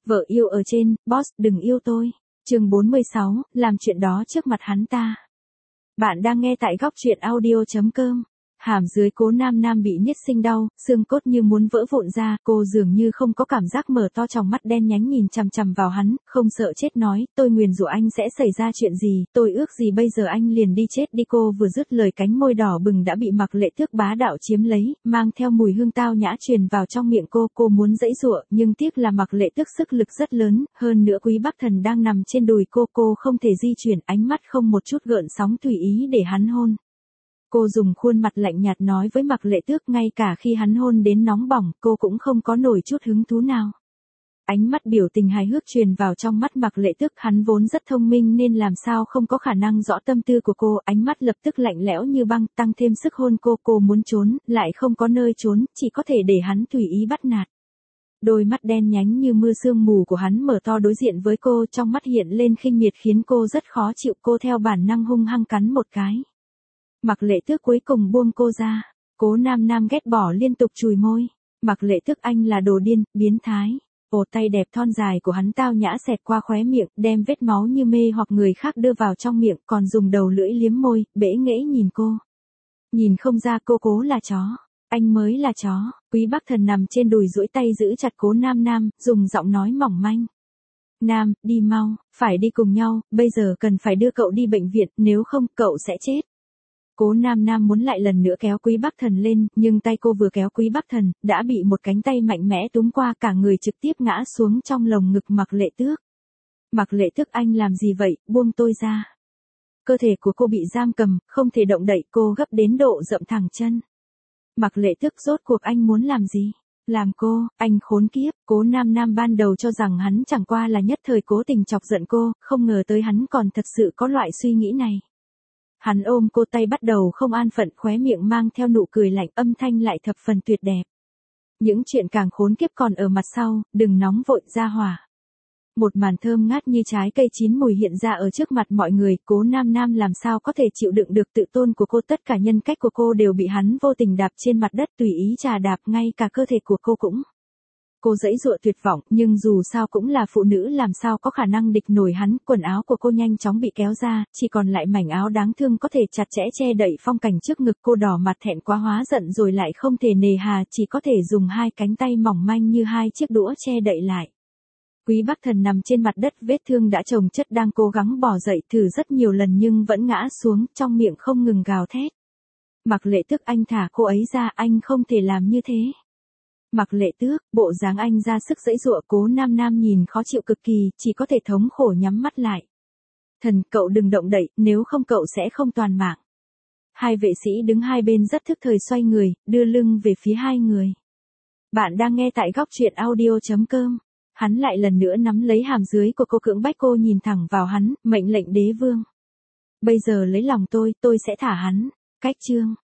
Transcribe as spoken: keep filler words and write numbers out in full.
Vợ yêu ở trên, boss đừng yêu tôi. Chương bốn mươi sáu, làm chuyện đó trước mặt hắn ta. Bạn đang nghe tại góc truyện audio chấm com. Hàm dưới Cố Nam Nam bị niết sinh đau, xương cốt như muốn vỡ vụn ra, cô dường như không có cảm giác, mở to tròng mắt đen nhánh nhìn chằm chằm vào hắn, không sợ chết nói, tôi nguyền rủa anh sẽ xảy ra chuyện gì, tôi ước gì bây giờ anh liền đi chết đi. Cô vừa dứt lời, cánh môi đỏ bừng đã bị Mạc Lệ Tước bá đạo chiếm lấy, mang theo mùi hương tao nhã truyền vào trong miệng cô. Cô muốn giãy giụa, nhưng tiếc là Mạc Lệ Tước sức lực rất lớn, hơn nữa Quý Bắc Thần đang nằm trên đùi cô, cô không thể di chuyển, ánh mắt không một chút gợn sóng tùy ý để hắn hôn. Cô dùng khuôn mặt lạnh nhạt nói với Mạc Lệ Tước, ngay cả khi hắn hôn đến nóng bỏng, cô cũng không có nổi chút hứng thú nào. Ánh mắt biểu tình hài hước truyền vào trong mắt Mạc Lệ Tước, hắn vốn rất thông minh nên làm sao không có khả năng rõ tâm tư của cô, ánh mắt lập tức lạnh lẽo như băng, tăng thêm sức hôn cô, cô muốn trốn, lại không có nơi trốn, chỉ có thể để hắn tùy ý bắt nạt. Đôi mắt đen nhánh như mưa sương mù của hắn mở to đối diện với cô, trong mắt hiện lên khinh miệt khiến cô rất khó chịu, cô theo bản năng hung hăng cắn một cái. Mạc Lệ Tước cuối cùng buông cô ra. Cố Nam Nam ghét bỏ liên tục chùi môi. Mạc Lệ Tước, anh là đồ điên, biến thái. Ồ, tay đẹp thon dài của hắn tao nhã xẹt qua khóe miệng, đem vết máu như mê hoặc người khác đưa vào trong miệng, còn dùng đầu lưỡi liếm môi, bẽ nghễ nhìn cô. Nhìn không ra cô Cố là chó. Anh mới là chó. Quý Bắc Thần nằm trên đùi duỗi tay giữ chặt Cố Nam Nam, dùng giọng nói mỏng manh. Nam, đi mau, phải đi cùng nhau, bây giờ cần phải đưa cậu đi bệnh viện, nếu không, cậu sẽ chết. Cố Nam Nam muốn lại lần nữa kéo Quý Bắc Thần lên, nhưng tay cô vừa kéo Quý Bắc Thần, đã bị một cánh tay mạnh mẽ túm qua, cả người trực tiếp ngã xuống trong lồng ngực Mạc Lệ Tước. Mạc Lệ Tước, anh làm gì vậy, buông tôi ra. Cơ thể của cô bị giam cầm, không thể động đậy, cô gấp đến độ dậm thẳng chân. Mạc Lệ Tước, rốt cuộc anh muốn làm gì? Làm cô, anh khốn kiếp. Cố Nam Nam ban đầu cho rằng hắn chẳng qua là nhất thời cố tình chọc giận cô, không ngờ tới hắn còn thật sự có loại suy nghĩ này. Hắn ôm cô, tay bắt đầu không an phận, khóe miệng mang theo nụ cười lạnh, âm thanh lại thập phần tuyệt đẹp. Những chuyện càng khốn kiếp còn ở mặt sau, đừng nóng vội, ra hỏa. Một màn thơm ngát như trái cây chín mùi hiện ra ở trước mặt mọi người, Cố Nam Nam làm sao có thể chịu đựng được tự tôn của cô, tất cả nhân cách của cô đều bị hắn vô tình đạp trên mặt đất, tùy ý chà đạp, ngay cả cơ thể của cô cũng. Cô giãy giụa tuyệt vọng, nhưng dù sao cũng là phụ nữ, làm sao có khả năng địch nổi hắn. Quần áo của cô nhanh chóng bị kéo ra, chỉ còn lại mảnh áo đáng thương có thể chặt chẽ che đậy phong cảnh trước ngực. Cô đỏ mặt thẹn quá hóa giận rồi lại không thể nề hà, chỉ có thể dùng hai cánh tay mỏng manh như hai chiếc đũa che đậy lại. Quý Bắc Thần nằm trên mặt đất, vết thương đã chồng chất, đang cố gắng bò dậy, thử rất nhiều lần nhưng vẫn ngã xuống, trong miệng không ngừng gào thét. Mạc Lệ Tước, anh thả cô ấy ra, anh không thể làm như thế. Mạc Lệ Tước, bộ dáng anh ra sức giãy giụa. Cố Nam Nam nhìn khó chịu cực kỳ, chỉ có thể thống khổ nhắm mắt lại. Thần, cậu đừng động đậy, nếu không cậu sẽ không toàn mạng. Hai vệ sĩ đứng hai bên rất thức thời xoay người, đưa lưng về phía hai người. Bạn đang nghe tại góc truyện audio chấm com. Hắn lại lần nữa nắm lấy hàm dưới của cô, cưỡng bách cô nhìn thẳng vào hắn, mệnh lệnh đế vương. Bây giờ lấy lòng tôi, tôi sẽ thả hắn. Cách chương.